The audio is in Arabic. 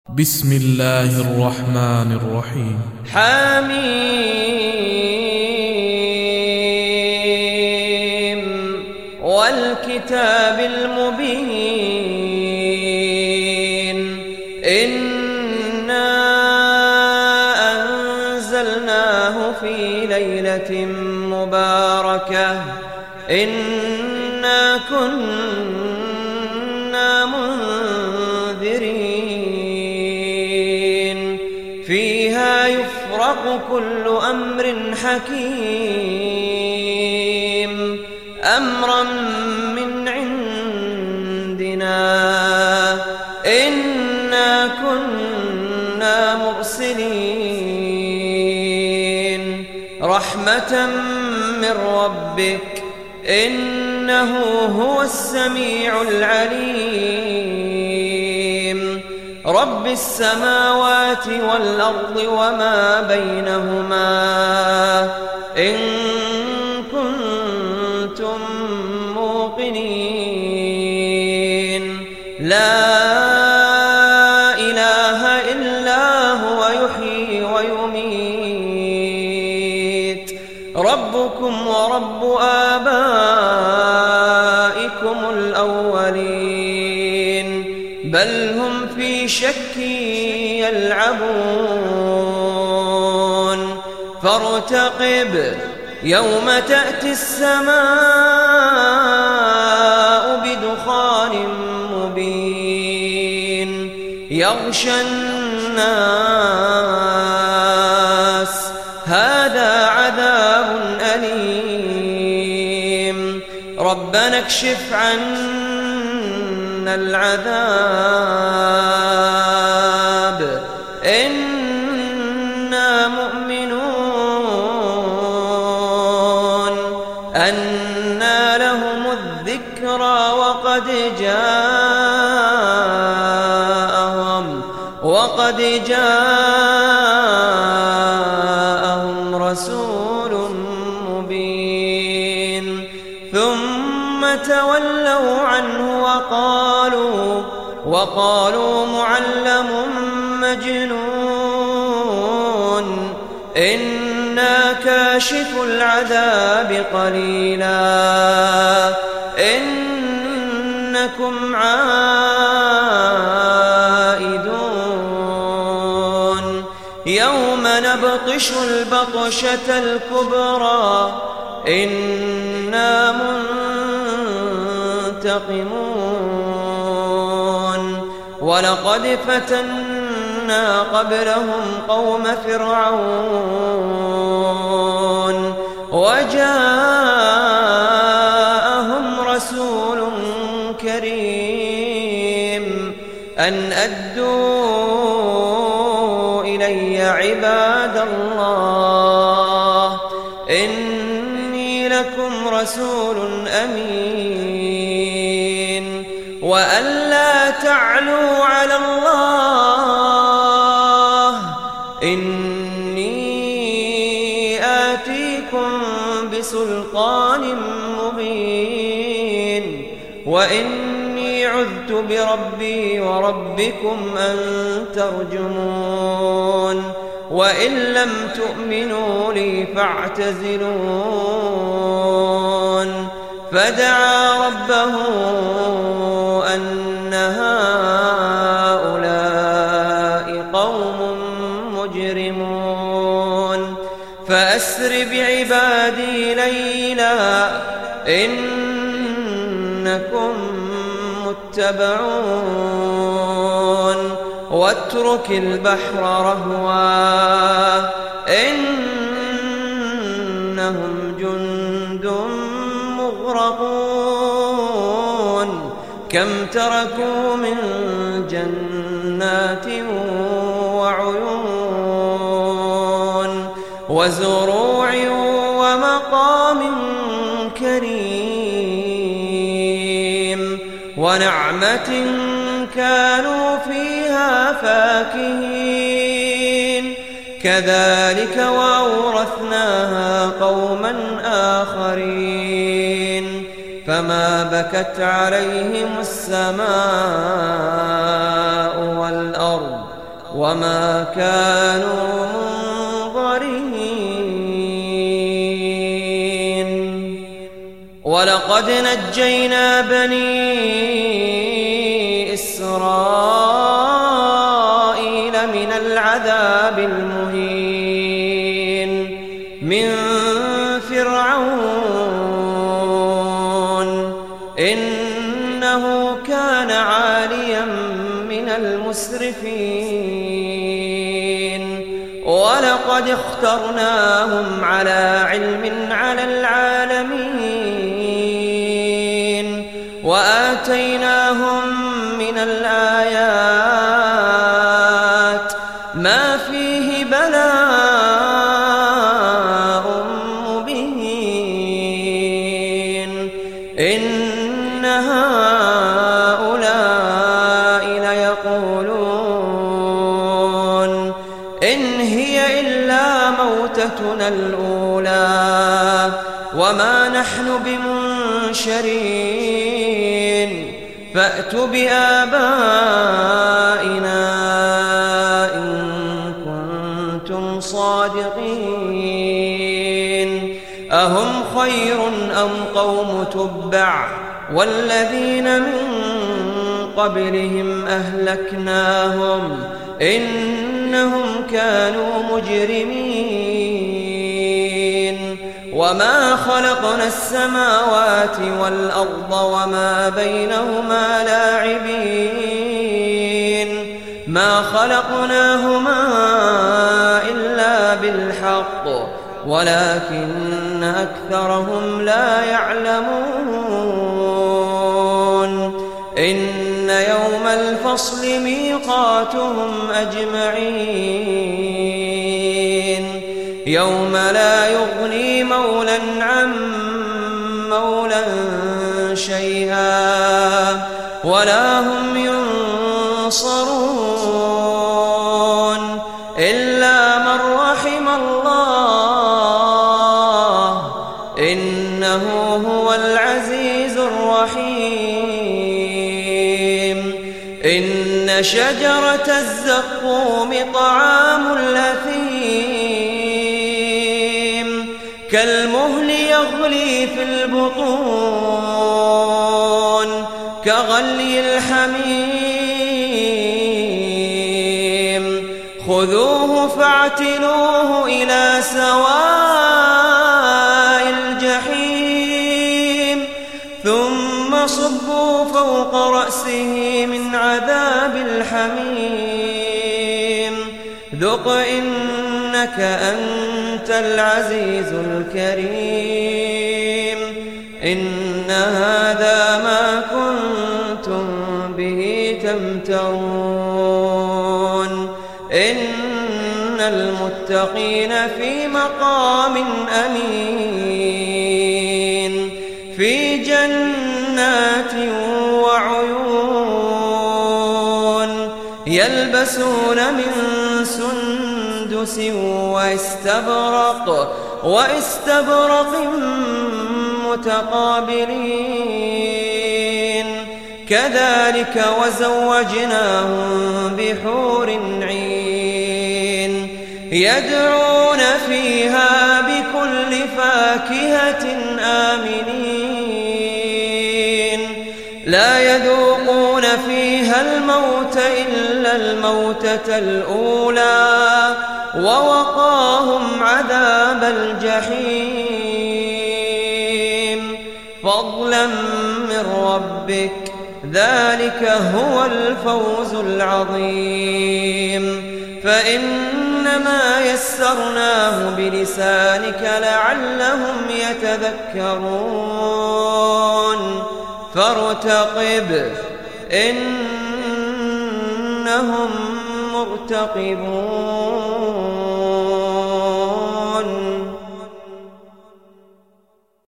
بسم الله الرحمن الرحيم. حميم والكتاب المبين إنا أنزلناه في ليلة مباركة إنا كنا منذرين فيها يفرق كل أمر حكيم أمرا من عندنا إنا كنا مرسلين رحمة من ربك إنه هو السميع العليم رب السماوات والأرض وما بينهما إن كنتم موقنين لا إله إلا هو يحيي ويميت ربكم ورب آبائكم الأولين بل هم في شك يلعبون فارتقب يوم تأتي السماء بدخان مبين يغشى الناس هذا عذاب أليم ربنا اكشف عنا العذاب إنا مؤمنون أنى لهم الذكرى وقد جاءهم رسول مبين ثم تولوا عنه وقالوا معلم مجنون إنا كاشف العذاب قليلا إنكم عائدون يوم نبطش البطشة الكبرى إنا منتقمون ولقد فتنا قبلهم قوم فرعون وجاءهم رسول كريم أن أدوا إلي عباد الله إني لكم رسول أمين وأن لا تعلوا على الله إني آتيكم بسلطان مبين وإني عذت بربي وربكم أن ترجمون وإن لم تؤمنوا لي فاعتزلون فدعا ربه أن هؤلاء قوم مجرمون فأسر بعبادي ليلا إنكم متبعون واترك البحر رهوا إنهم جند مغرقون كم تركوا من جنات وعيون وزروع ومقام كريم ونعمة كانوا فيها فاكهين كذلك وأورثناها قوما آخرين فما بكت عليهم السماء والأرض وما كانوا منظرين. ولقد نجينا بني إسرائيل من العذاب المهين من فرعون إنه كان عاليا من المسرفين. ولقد اخترناهم على علم على العالمين وآتيناهم من الآيات ما فيه بلاء مبين. إن هؤلاء ليقولون إن هي إلا موتتنا الأولى وما نحن بمنشرين. فأتوا بآبائنا إن كنتم صادقين. أهم خير أم قوم تبع والذين من قبلهم أهلكناهم إنهم كانوا مجرمين. وما خلقنا السماوات والأرض وما بينهما لاعبين. ما خلقناهما إلا بالحق ولكن أكثرهم لا يعلمون. إن يوم الفصل ميقاتهم أجمعين. يوم لا يغني مولى عن مولى شيئا ولا هم ينصرون إلا من رحم الله إنه هو العزيز الرحيم. إن شجرة الزقوم طعام الأثيم كالمهل يغلي في البطون كغلي الحميم. خذوه فاعتلوه إلى سواء الجحيم ثم صبوا فوق رأسه من عذاب الحميم. ذق إنك أنت العزيز الكريم. إن هذا ما كنتم به تمترون. إن المتقين في مقام أمين في جنات وعيون يلبسون من سندس واستبرق متقابلين. كذلك وزوجناهم بحور عين يدعون فيها بكل فاكهة آمنين. لا يذوقون فيها الموت إلا الموتة الأولى ووقاهم عذاب الجحيم فضلا من ربك ذلك هو الفوز العظيم. فإنما يسرناه بلسانك لعلهم يتذكرون. فارتقب إنهم مرتقبون.